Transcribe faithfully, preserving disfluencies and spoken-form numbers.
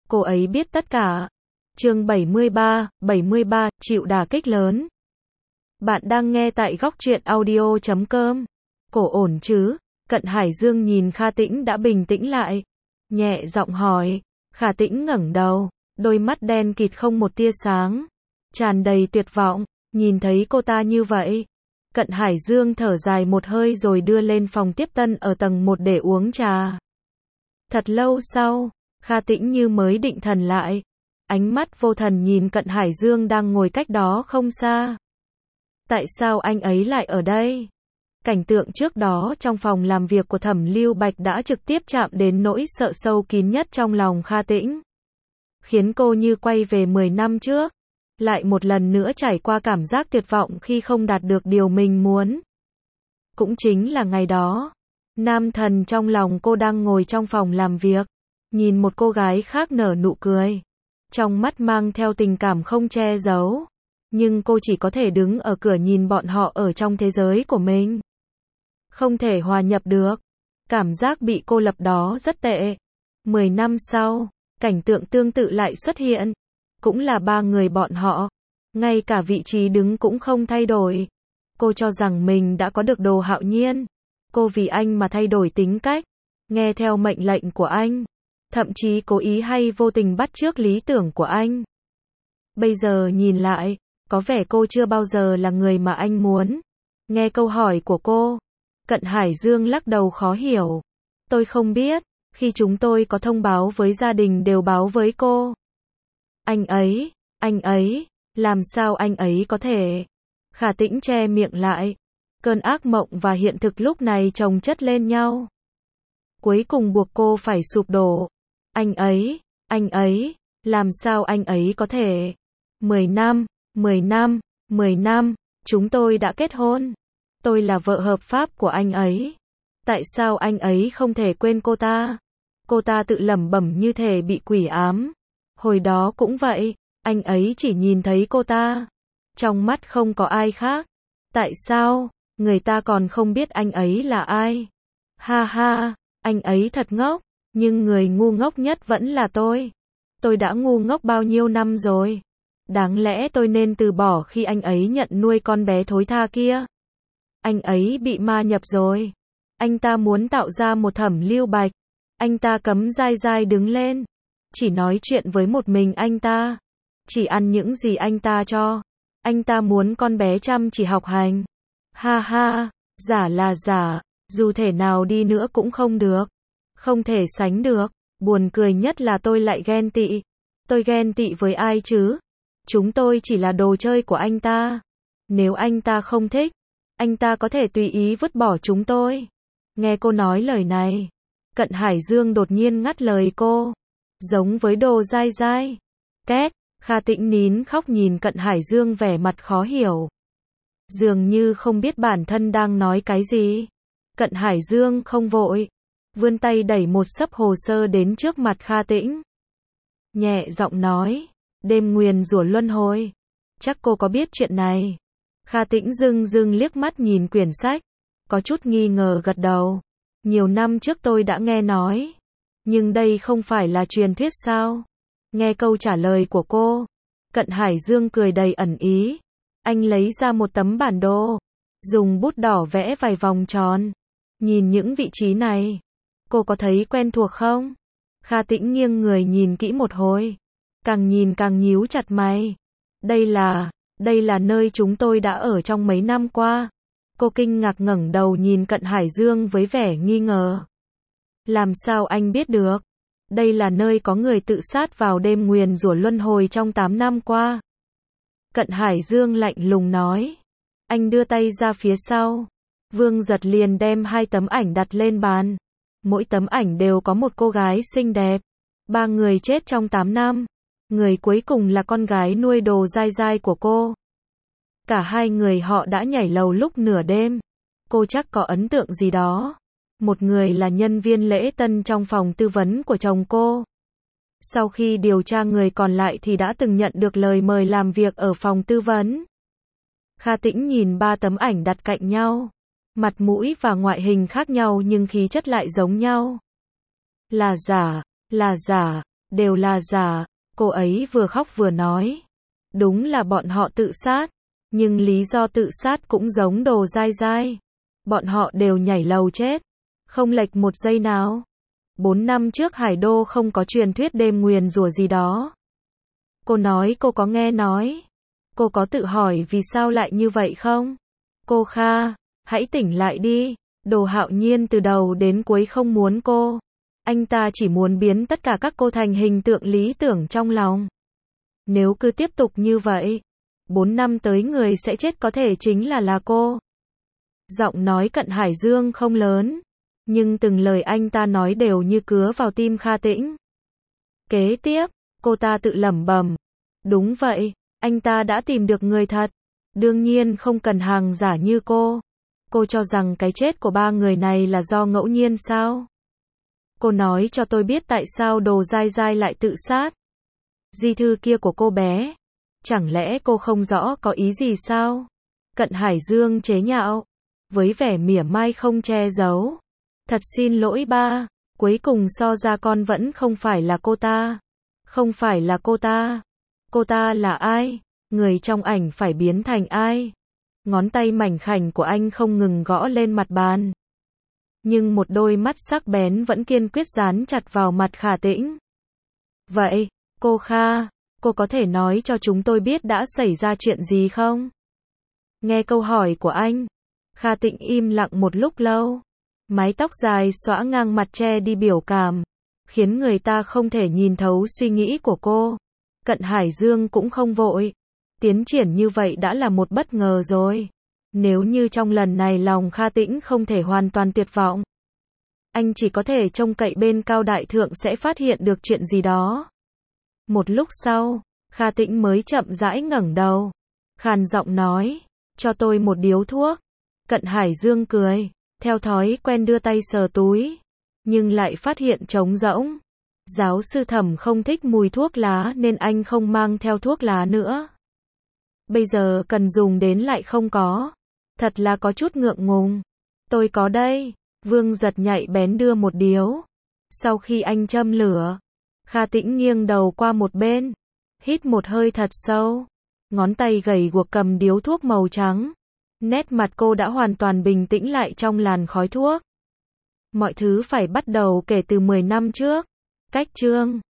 cô ấy biết tất cả. Chương bảy mươi ba, bảy mươi ba, chịu đả kích lớn. Bạn đang nghe tại góc truyện audio chấm com. Cổ ổn chứ? Cận Hải Dương nhìn Kha Tĩnh đã bình tĩnh lại, nhẹ giọng hỏi. Kha Tĩnh ngẩng đầu, đôi mắt đen kịt không một tia sáng, tràn đầy tuyệt vọng. Nhìn thấy cô ta như vậy, Cận Hải Dương thở dài một hơi rồi đưa lên phòng tiếp tân ở tầng một để uống trà. Thật lâu sau, Kha Tĩnh như mới định thần lại, ánh mắt vô thần nhìn Cận Hải Dương đang ngồi cách đó không xa. Tại sao anh ấy lại ở đây? Cảnh tượng trước đó trong phòng làm việc của Thẩm Lưu Bạch đã trực tiếp chạm đến nỗi sợ sâu kín nhất trong lòng Kha Tĩnh, khiến cô như quay về mười năm trước, lại một lần nữa trải qua cảm giác tuyệt vọng khi không đạt được điều mình muốn. Cũng chính là ngày đó, nam thần trong lòng cô đang ngồi trong phòng làm việc, nhìn một cô gái khác nở nụ cười, trong mắt mang theo tình cảm không che giấu, nhưng cô chỉ có thể đứng ở cửa nhìn bọn họ ở trong thế giới của mình, không thể hòa nhập được. Cảm giác bị cô lập đó rất tệ. Mười năm sau, cảnh tượng tương tự lại xuất hiện, cũng là ba người bọn họ, ngay cả vị trí đứng cũng không thay đổi. Cô cho rằng mình đã có được Đồ Hạo Nhiên, cô vì anh mà thay đổi tính cách, nghe theo mệnh lệnh của anh, thậm chí cố ý hay vô tình bắt chước lý tưởng của anh. Bây giờ nhìn lại, có vẻ cô chưa bao giờ là người mà anh muốn. Nghe câu hỏi của cô, Cận Hải Dương lắc đầu khó hiểu. Tôi không biết, khi chúng tôi có thông báo với gia đình đều báo với cô. Anh ấy, anh ấy, làm sao anh ấy có thể? Kha Tĩnh che miệng lại. Cơn ác mộng và hiện thực lúc này chồng chất lên nhau, cuối cùng buộc cô phải sụp đổ. Anh ấy, anh ấy, làm sao anh ấy có thể? Mười năm, mười năm, mười năm, chúng tôi đã kết hôn. Tôi là vợ hợp pháp của anh ấy. Tại sao anh ấy không thể quên cô ta? Cô ta tự lẩm bẩm như thể bị quỷ ám. Hồi đó cũng vậy, anh ấy chỉ nhìn thấy cô ta, trong mắt không có ai khác. Tại sao? Người ta còn không biết anh ấy là ai. Ha ha, anh ấy thật ngốc, nhưng người ngu ngốc nhất vẫn là tôi. Tôi đã ngu ngốc bao nhiêu năm rồi. Đáng lẽ tôi nên từ bỏ khi anh ấy nhận nuôi con bé thối tha kia. Anh ấy bị ma nhập rồi. Anh ta muốn tạo ra một Thẩm Lưu Bạch. Anh ta cấm Giai Giai đứng lên, chỉ nói chuyện với một mình anh ta, chỉ ăn những gì anh ta cho. Anh ta muốn con bé chăm chỉ học hành. Ha ha, giả là giả, dù thể nào đi nữa cũng không được, không thể sánh được. Buồn cười nhất là tôi lại ghen tị. Tôi ghen tị với ai chứ? Chúng tôi chỉ là đồ chơi của anh ta. Nếu anh ta không thích, anh ta có thể tùy ý vứt bỏ chúng tôi. Nghe cô nói lời này, Cận Hải Dương đột nhiên ngắt lời cô, giống với Đồ Giai Giai. Két, Kha Tĩnh nín khóc nhìn Cận Hải Dương vẻ mặt khó hiểu, dường như không biết bản thân đang nói cái gì. Cận Hải Dương không vội, vươn tay đẩy một xấp hồ sơ đến trước mặt Kha Tĩnh, nhẹ giọng nói, đêm nguyền rủa luân hồi. Chắc cô có biết chuyện này. Kha Tĩnh dưng dưng liếc mắt nhìn quyển sách, có chút nghi ngờ gật đầu. Nhiều năm trước tôi đã nghe nói, nhưng đây không phải là truyền thuyết sao? Nghe câu trả lời của cô, Cận Hải Dương cười đầy ẩn ý. Anh lấy ra một tấm bản đồ, dùng bút đỏ vẽ vài vòng tròn. Nhìn những vị trí này, cô có thấy quen thuộc không? Kha Tĩnh nghiêng người nhìn kỹ một hồi, càng nhìn càng nhíu chặt mày. Đây là, đây là nơi chúng tôi đã ở trong mấy năm qua. Cô kinh ngạc ngẩng đầu nhìn Cận Hải Dương với vẻ nghi ngờ. Làm sao anh biết được? Đây là nơi có người tự sát vào đêm nguyền rủa luân hồi trong tám năm qua. Cận Hải Dương lạnh lùng nói. Anh đưa tay ra phía sau. Vương Giật liền đem hai tấm ảnh đặt lên bàn. Mỗi tấm ảnh đều có một cô gái xinh đẹp. Ba người chết trong tám năm. Người cuối cùng là con gái nuôi Đồ Giai Giai của cô. Cả hai người họ đã nhảy lầu lúc nửa đêm. Cô chắc có ấn tượng gì đó. Một người là nhân viên lễ tân trong phòng tư vấn của chồng cô. Sau khi điều tra người còn lại thì đã từng nhận được lời mời làm việc ở phòng tư vấn. Kha Tĩnh nhìn ba tấm ảnh đặt cạnh nhau. Mặt mũi và ngoại hình khác nhau nhưng khí chất lại giống nhau. Là giả, là giả, đều là giả, cô ấy vừa khóc vừa nói. Đúng là bọn họ tự sát, nhưng lý do tự sát cũng giống Đồ Dai Dai. Bọn họ đều nhảy lầu chết, không lệch một giây nào. Bốn năm trước Hải Đô không có truyền thuyết đêm nguyền rủa gì đó. Cô nói cô có nghe nói. Cô có tự hỏi vì sao lại như vậy không? Cô Kha, hãy tỉnh lại đi. Đồ Hạo Nhiên từ đầu đến cuối không muốn cô. Anh ta chỉ muốn biến tất cả các cô thành hình tượng lý tưởng trong lòng. Nếu cứ tiếp tục như vậy, bốn năm tới người sẽ chết có thể chính là là cô. Giọng nói Cận Hải Dương không lớn, nhưng từng lời anh ta nói đều như cứa vào tim Kha Tĩnh. Kế tiếp, cô ta tự lẩm bẩm. Đúng vậy, anh ta đã tìm được người thật. Đương nhiên không cần hàng giả như cô. Cô cho rằng cái chết của ba người này là do ngẫu nhiên sao? Cô nói cho tôi biết tại sao Đồ Dai Dai lại tự sát. Di thư kia của cô bé. Chẳng lẽ cô không rõ có ý gì sao? Cận Hải Dương chế nhạo, với vẻ mỉa mai không che giấu. Thật xin lỗi ba, cuối cùng so ra con vẫn không phải là cô ta. Không phải là cô ta. Cô ta là ai? Người trong ảnh phải biến thành ai? Ngón tay mảnh khảnh của anh không ngừng gõ lên mặt bàn. Nhưng một đôi mắt sắc bén vẫn kiên quyết dán chặt vào mặt Kha Tĩnh. Vậy, cô Kha, cô có thể nói cho chúng tôi biết đã xảy ra chuyện gì không? Nghe câu hỏi của anh, Kha Tĩnh im lặng một lúc lâu. Mái tóc dài xõa ngang mặt che đi biểu cảm, khiến người ta không thể nhìn thấu suy nghĩ của cô. Cận Hải Dương cũng không vội. Tiến triển như vậy đã là một bất ngờ rồi. Nếu như trong lần này lòng Kha Tĩnh không thể hoàn toàn tuyệt vọng, anh chỉ có thể trông cậy bên Cao Đại Thượng sẽ phát hiện được chuyện gì đó. Một lúc sau, Kha Tĩnh mới chậm rãi ngẩng đầu, khàn giọng nói, cho tôi một điếu thuốc. Cận Hải Dương cười, theo thói quen đưa tay sờ túi, nhưng lại phát hiện trống rỗng. Giáo sư Thẩm không thích mùi thuốc lá nên anh không mang theo thuốc lá nữa. Bây giờ cần dùng đến lại không có. Thật là có chút ngượng ngùng. Tôi có đây. Vương Giật nhạy bén đưa một điếu. Sau khi anh châm lửa, Kha Tĩnh nghiêng đầu qua một bên, hít một hơi thật sâu. Ngón tay gầy guộc cầm điếu thuốc màu trắng. Nét mặt cô đã hoàn toàn bình tĩnh lại trong làn khói thuốc. Mọi thứ phải bắt đầu kể từ mười năm trước. Cách chương